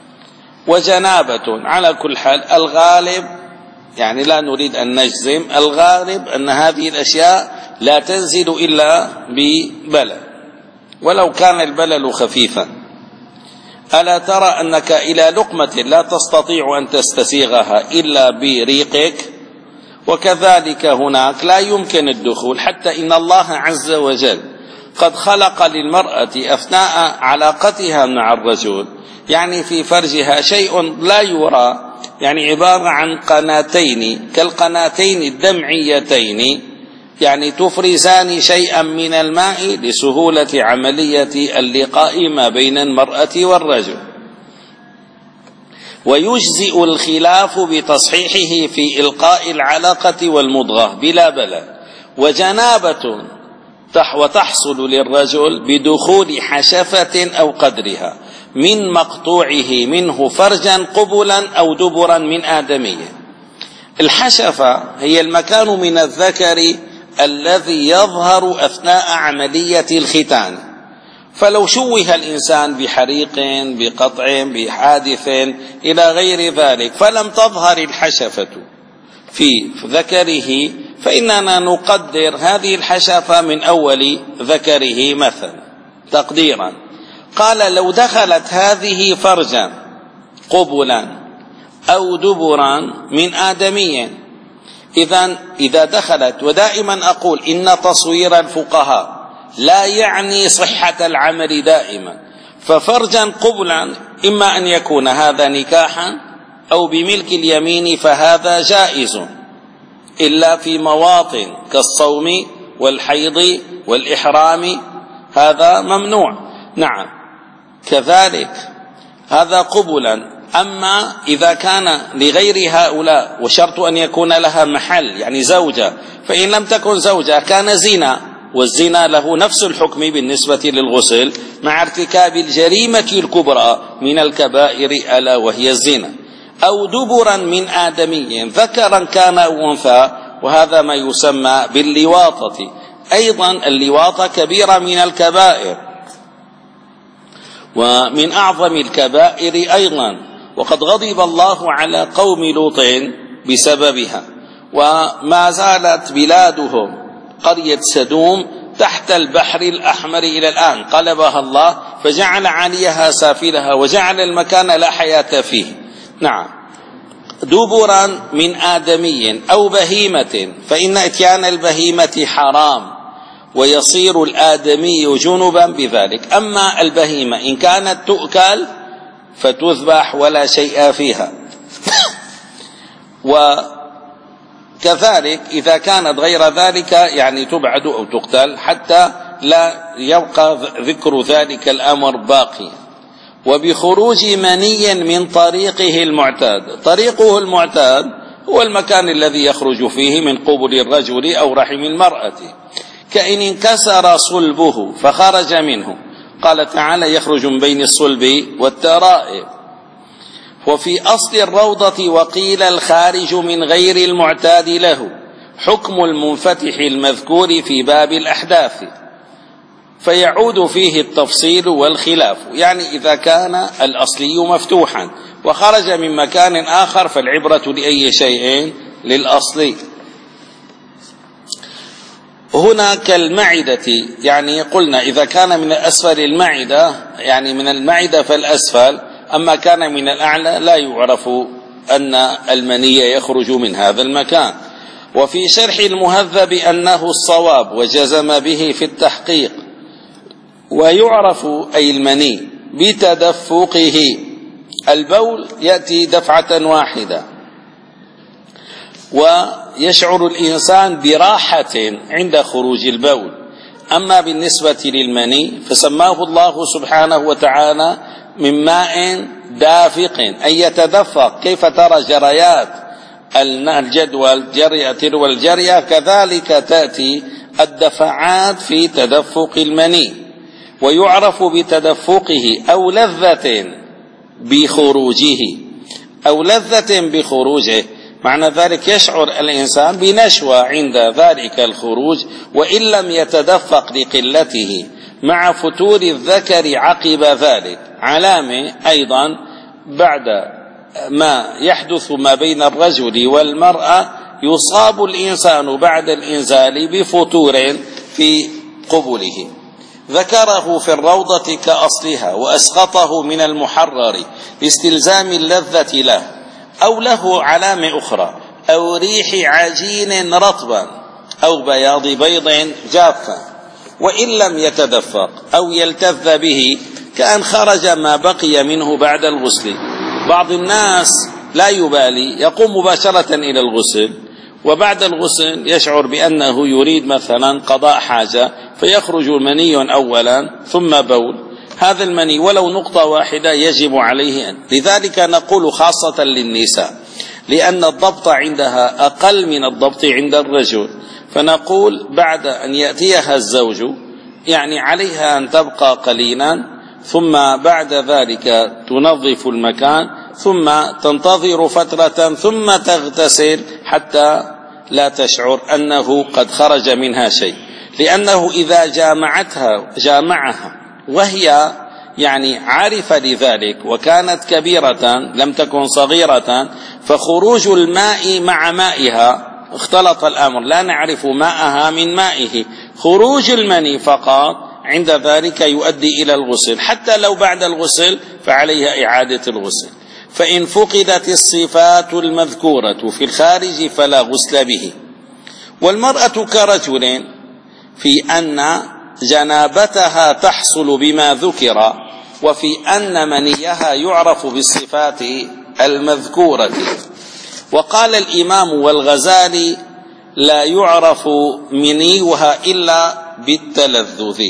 وجنابة. على كل حال الغالب، يعني لا نريد أن نجزم، الغالب أن هذه الأشياء لا تنزل إلا ببلل ولو كان البلل خفيفا. ألا ترى أنك إلى لقمة لا تستطيع أن تستسيغها إلا بريقك؟ وكذلك هناك لا يمكن الدخول، حتى إن الله عز وجل قد خلق للمرأة أثناء علاقتها مع الرجل يعني في فرجها شيء لا يرى، يعني عبارة عن قناتين كالقناتين الدمعيتين، يعني تفرزان شيئا من الماء لسهولة عملية اللقاء ما بين المرأة والرجل. ويجزئ الخلاف بتصحيحه في إلقاء العلقة والمضغة بلا بلل. وجنابة وتحصل للرجل بدخول حشفة أو قدرها من مقطوعه منه فرجا قبلا أو دبرا من آدمية. الحشفة هي المكان من الذكر الذي يظهر أثناء عملية الختان، فلو شوه الإنسان بحريق بقطع بحادث إلى غير ذلك فلم تظهر الحشفة في ذكره فإننا نقدر هذه الحشفة من أول ذكره مثلا تقديرا. قال: لو دخلت هذه فرجا قبلا أو دبرا من آدمي، إذن إذا دخلت، ودائما أقول إن تصوير الفقهاء لا يعني صحة العمل دائما، ففرجا قبلا إما أن يكون هذا نكاحا أو بملك اليمين فهذا جائز، إلا في مواطن كالصوم والحيض والإحرام هذا ممنوع. نعم كذلك هذا قبلا. أما إذا كان لغير هؤلاء وشرط أن يكون لها محل يعني زوجة، فإن لم تكن زوجة كان زنا، والزنا له نفس الحكم بالنسبة للغسل مع ارتكاب الجريمة الكبرى من الكبائر ألا وهي الزنا. أو دبرا من آدمي ذكرا كان أو أنثى، وهذا ما يسمى باللواطة. أيضا اللواطة كبيرة من الكبائر ومن أعظم الكبائر أيضا، وقد غضب الله على قوم لوط بسببها. وما زالت بلادهم قرية سدوم تحت البحر الأحمر إلى الآن، قلبها الله فجعل عليها سافلها وجعل المكان لا حياة فيه. نعم دبرا من آدمي أو بهيمة، فإن إتيان البهيمة حرام ويصير الآدمي جنبا بذلك. أما البهيمة إن كانت تؤكل فتذبح ولا شيء فيها وكذلك إذا كانت غير ذلك يعني تبعد أو تقتل حتى لا يبقى ذكر ذلك الأمر باقي. وبخروج مني من طريقه المعتاد. طريقه المعتاد هو المكان الذي يخرج فيه من قبل الرجل أو رحم المرأة، كأن انكسر صلبه فخرج منه، قال تعالى يخرج من بين الصلب والترائب. وفي أصل الروضة وقيل الخارج من غير المعتاد له حكم المنفتح المذكور في باب الأحداث، فيعود فيه التفصيل والخلاف. يعني إذا كان الأصلي مفتوحا وخرج من مكان آخر فالعبرة لأي شيء للأصلي. هنا كالمعدة، يعني قلنا إذا كان من أسفل المعدة يعني من المعدة فالأسفل، أما كان من الأعلى لا يعرف أن المني يخرج من هذا المكان. وفي شرح المهذب أنه الصواب وجزم به في التحقيق. ويعرف أي المني بتدفقه. البول يأتي دفعة واحدة ويشعر الإنسان براحة عند خروج البول. أما بالنسبة للمني فسماه الله سبحانه وتعالى من ماء دافق أي يتدفق. كيف ترى جريات الجدول جرية تلو الجرية، كذلك تأتي الدفعات في تدفق المني. ويعرف بتدفقه أو لذة بخروجه أو لذة بخروجه، معنى ذلك يشعر الإنسان بنشوة عند ذلك الخروج وإن لم يتدفق لقلته، مع فتور الذكر عقب ذلك. علامة أيضا بعد ما يحدث ما بين الرجل والمرأة يصاب الإنسان بعد الإنزال بفتور في قبله. ذكره في الروضة كأصلها وأسقطه من المحرر لاستلزام اللذة له، أو له علامة أخرى، أو ريح عجين رطبا أو بياض بيض جافا، وإن لم يتدفق أو يلتذ به كأن خرج ما بقي منه بعد الغسل. بعض الناس لا يبالي يقوم مباشرة إلى الغسل، وبعد الغسل يشعر بأنه يريد مثلا قضاء حاجة فيخرج مني أولا ثم بول. هذا المني ولو نقطة واحدة يجب عليه أن، لذلك نقول خاصة للنساء لأن الضبط عندها أقل من الضبط عند الرجل، فنقول بعد أن يأتيها الزوج يعني عليها أن تبقى قليلا، ثم بعد ذلك تنظف المكان، ثم تنتظر فترة، ثم تغتسل حتى لا تشعر أنه قد خرج منها شيء. لأنه إذا جامعتها جامعها وهي يعني عارفة لذلك وكانت كبيرة لم تكن صغيرة، فخروج الماء مع مائها اختلط الأمر، لا نعرف ماءها من مائه، خروج المني فقط عند ذلك يؤدي إلى الغسل، حتى لو بعد الغسل فعليها إعادة الغسل. فإن فقدت الصفات المذكورة في الخارج فلا غسل به. والمرأة كرجل في أن جنابتها تحصل بما ذكر، وفي أن منيها يعرف بالصفات المذكورة. وقال الإمام والغزالي لا يعرف منيها إلا بالتلذذ.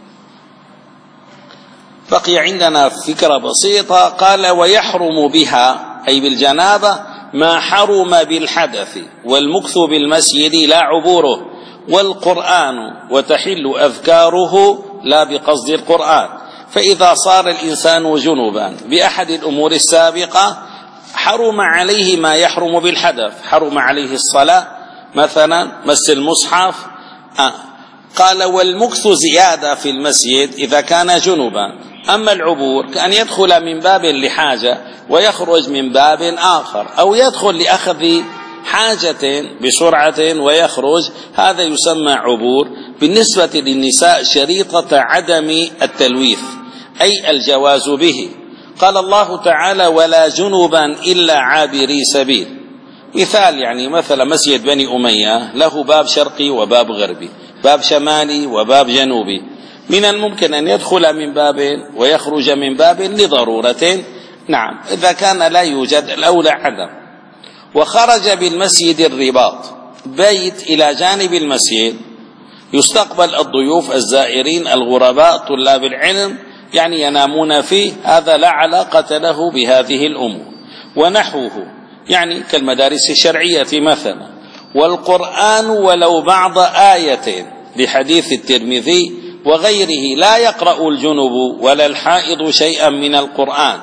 بقي عندنا فكرة بسيطة، قال ويحرم بها أي بالجنابة ما حرم بالحدث، والمكث بالمسجد لا عبوره، والقرآن وتحل أذكاره لا بقصد القرآن. فإذا صار الإنسان جنوبا بأحد الأمور السابقة حرم عليه ما يحرم بالحدث، حرم عليه الصلاة مثلا، مس المصحف. آه. قال والمكث زيادة في المسجد إذا كان جنوبا. أما العبور كأن يدخل من باب لحاجة ويخرج من باب آخر، أو يدخل لأخذ حاجة بسرعة ويخرج، هذا يسمى عبور. بالنسبة للنساء شريطة عدم التلويث أي الجواز به. قال الله تعالى ولا جنوبا إلا عابري سبيل. مثال يعني مثلا مسجد بني أمية له باب شرقي وباب غربي، باب شمالي وباب جنوبي، من الممكن أن يدخل من باب ويخرج من باب لضرورة. نعم إذا كان لا يوجد الأولى عدم. وخرج بالمسجد الرباط، بيت إلى جانب المسجد يستقبل الضيوف الزائرين الغرباء طلاب العلم، يعني ينامون فيه، هذا لا علاقة له بهذه الأمور. ونحوه يعني كالمدارس الشرعية مثلا. والقرآن ولو بعض آية لحديث الترمذي وغيره لا يقرأ الجنب ولا الحائض شيئا من القرآن.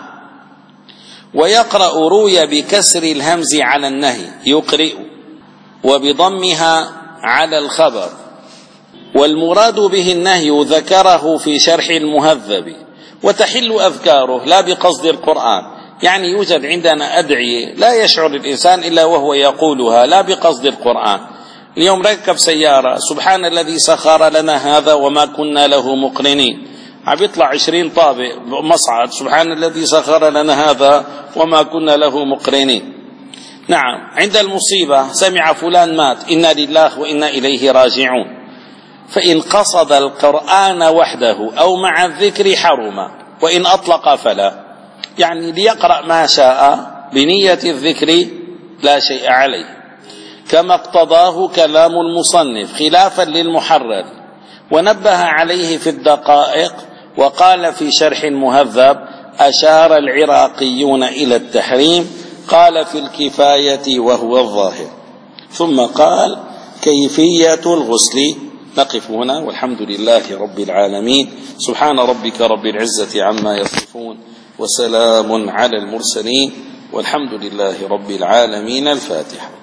ويقرأ روي بكسر الهمز على النهي يقرئ وبضمها على الخبر، والمراد به النهي ذكره في شرح المهذب. وتحل أذكاره لا بقصد القرآن، يعني يوجد عندنا أدعية لا يشعر الإنسان إلا وهو يقولها لا بقصد القرآن. اليوم ركب سيارة، سبحان الذي سخر لنا هذا وما كنا له مقرنين، عم يطلع عشرين طابق مصعد، سبحان الذي سخر لنا هذا وما كنا له مقرنين. نعم، عند المصيبة سمع فلان مات، إنا لله وإنا إليه راجعون. فإن قصد القرآن وحده أو مع الذكر حرم، وإن أطلق فلا، يعني ليقرأ ما شاء بنية الذكر لا شيء عليه، كما اقتضاه كلام المصنف خلافا للمحرر. ونبه عليه في الدقائق، وقال في شرح المهذب: أشار العراقيون إلى التحريم، قال في الكفاية وهو الظاهر. ثم قال: كيفية الغسل. نقف هنا، والحمد لله رب العالمين. سبحان ربك رب العزة عما يصفون، وسلام على المرسلين، والحمد لله رب العالمين. الفاتحة.